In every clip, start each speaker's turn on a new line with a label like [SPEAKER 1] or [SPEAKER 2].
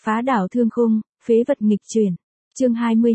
[SPEAKER 1] Phá đảo thương khung, phế vật nghịch chuyển. Chương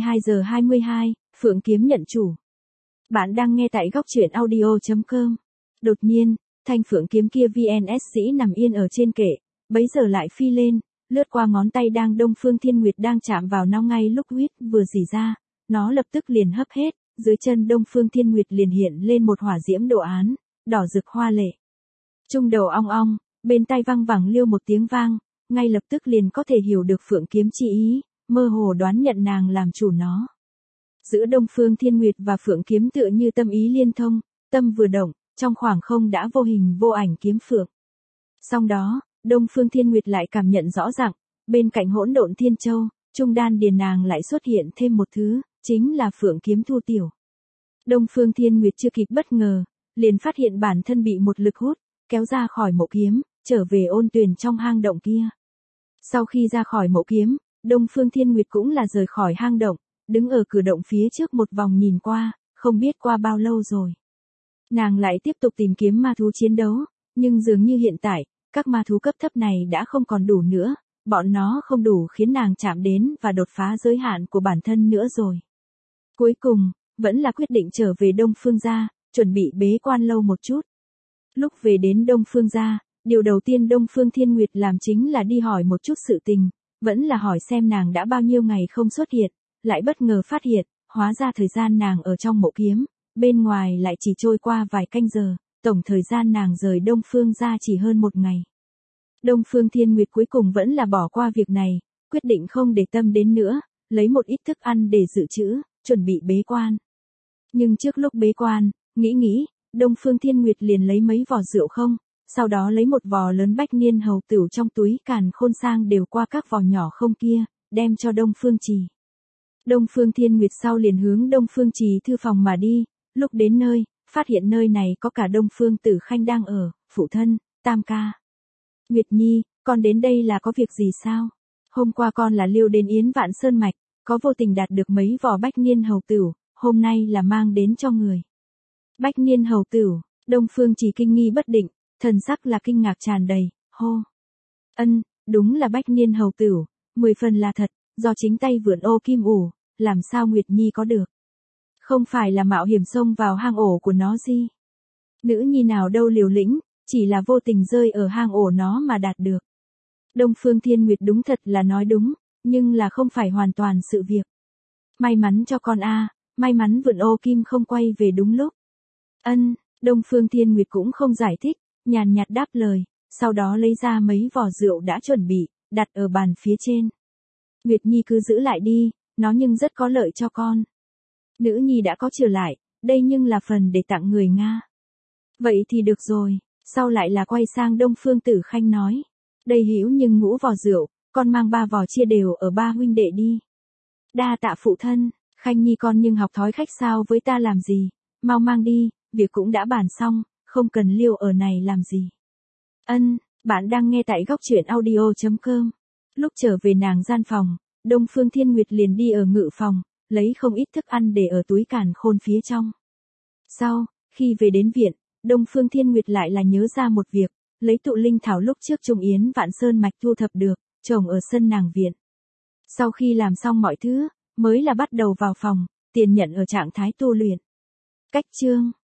[SPEAKER 1] 22:22, Phượng kiếm nhận chủ. Bạn đang nghe tại góc truyện audio.com. Đột nhiên, thanh phượng kiếm kia VNS sĩ nằm yên ở trên kệ, bấy giờ lại phi lên, lướt qua ngón tay đang Đông Phương Thiên Nguyệt đang chạm vào nó ngay lúc huyết vừa rỉ ra, nó lập tức liền hấp hết, dưới chân Đông Phương Thiên Nguyệt liền hiện lên một hỏa diễm đồ án, đỏ rực hoa lệ. Trung đầu ong ong, bên tai văng vẳng liêu một tiếng vang, ngay lập tức liền có thể hiểu được phượng kiếm chi ý, mơ hồ đoán nhận nàng làm chủ nó. Giữa Đông Phương Thiên Nguyệt và phượng kiếm tựa như tâm ý liên thông, tâm vừa động, trong khoảng không đã vô hình vô ảnh kiếm phượng. Song đó, Đông Phương Thiên Nguyệt lại cảm nhận rõ ràng, bên cạnh hỗn độn thiên châu, trung đan điền nàng lại xuất hiện thêm một thứ, chính là phượng kiếm thu tiểu. Đông Phương Thiên Nguyệt chưa kịp bất ngờ, liền phát hiện bản thân bị một lực hút, kéo ra khỏi mộ kiếm, trở về ôn tuyền trong hang động kia. Sau khi ra khỏi mộ kiếm, Đông Phương Thiên Nguyệt cũng là rời khỏi hang động, đứng ở cửa động phía trước một vòng nhìn qua, không biết qua bao lâu rồi. Nàng lại tiếp tục tìm kiếm ma thú chiến đấu, nhưng dường như hiện tại, các ma thú cấp thấp này đã không còn đủ nữa, bọn nó không đủ khiến nàng chạm đến và đột phá giới hạn của bản thân nữa rồi. Cuối cùng, vẫn là quyết định trở về Đông Phương gia, chuẩn bị bế quan lâu một chút. Lúc về đến Đông Phương gia, điều đầu tiên Đông Phương Thiên Nguyệt làm chính là đi hỏi một chút sự tình, vẫn là hỏi xem nàng đã bao nhiêu ngày không xuất hiện, lại bất ngờ phát hiện, hóa ra thời gian nàng ở trong mộ kiếm, bên ngoài lại chỉ trôi qua vài canh giờ, tổng thời gian nàng rời Đông Phương gia chỉ hơn một ngày. Đông Phương Thiên Nguyệt cuối cùng vẫn là bỏ qua việc này, quyết định không để tâm đến nữa, lấy một ít thức ăn để dự trữ, chuẩn bị bế quan. Nhưng trước lúc bế quan, nghĩ, Đông Phương Thiên Nguyệt liền lấy mấy vò rượu không, sau đó lấy một vò lớn bách niên hầu tửu trong túi càn khôn sang đều qua các vò nhỏ không kia, đem cho Đông Phương Trì. Đông Phương Thiên Nguyệt sau liền hướng Đông Phương Trì thư phòng mà đi, lúc đến nơi, phát hiện nơi này có cả Đông Phương Tử Khanh đang ở, phụ thân, tam ca. Nguyệt Nhi, con đến đây là có việc gì sao? Hôm qua con là liêu đến Yến Vạn Sơn Mạch, có vô tình đạt được mấy vò bách niên hầu tửu, hôm nay là mang đến cho người. Bách niên hầu tửu, Đông Phương Trì kinh nghi bất định, thần sắc là kinh ngạc tràn đầy, hô. Ân, đúng là bách niên hầu tửu, 10 phần là thật, do chính tay vượn ô kim ủ, làm sao Nguyệt Nhi có được. Không phải là mạo hiểm xông vào hang ổ của nó gì. Nữ nhi nào đâu liều lĩnh, chỉ là vô tình rơi ở hang ổ nó mà đạt được. Đông Phương Thiên Nguyệt đúng thật là nói đúng, nhưng là không phải hoàn toàn sự việc. May mắn cho con a, may mắn vượn ô kim không quay về đúng lúc. Ân, Đông Phương Thiên Nguyệt cũng không giải thích, nhàn nhạt đáp lời, sau đó lấy ra mấy vò rượu đã chuẩn bị, đặt ở bàn phía trên. Nguyệt Nhi cứ giữ lại đi, nó nhưng rất có lợi cho con. Nữ nhi đã có trở lại, đây nhưng là phần để tặng người Nga. Vậy thì được rồi, sau lại là quay sang Đông Phương Tử Khanh nói. Đây hữu nhưng ngũ vò rượu, con mang 3 vò chia đều ở 3 huynh đệ đi. Đa tạ phụ thân, Khanh Nhi con nhưng học thói khách sao với ta làm gì, mau mang đi, việc cũng đã bàn xong, không cần liêu ở này làm gì. Ân, bạn đang nghe tại góc truyện audio.com. Lúc trở về nàng gian phòng, Đông Phương Thiên Nguyệt liền đi ở ngự phòng, lấy không ít thức ăn để ở túi càn khôn phía trong. Sau, khi về đến viện, Đông Phương Thiên Nguyệt lại là nhớ ra một việc, lấy tụ linh thảo lúc trước Trung Yến Vạn Sơn Mạch thu thập được, trồng ở sân nàng viện. Sau khi làm xong mọi thứ, mới là bắt đầu vào phòng, tiền nhận ở trạng thái tu luyện. Cách chương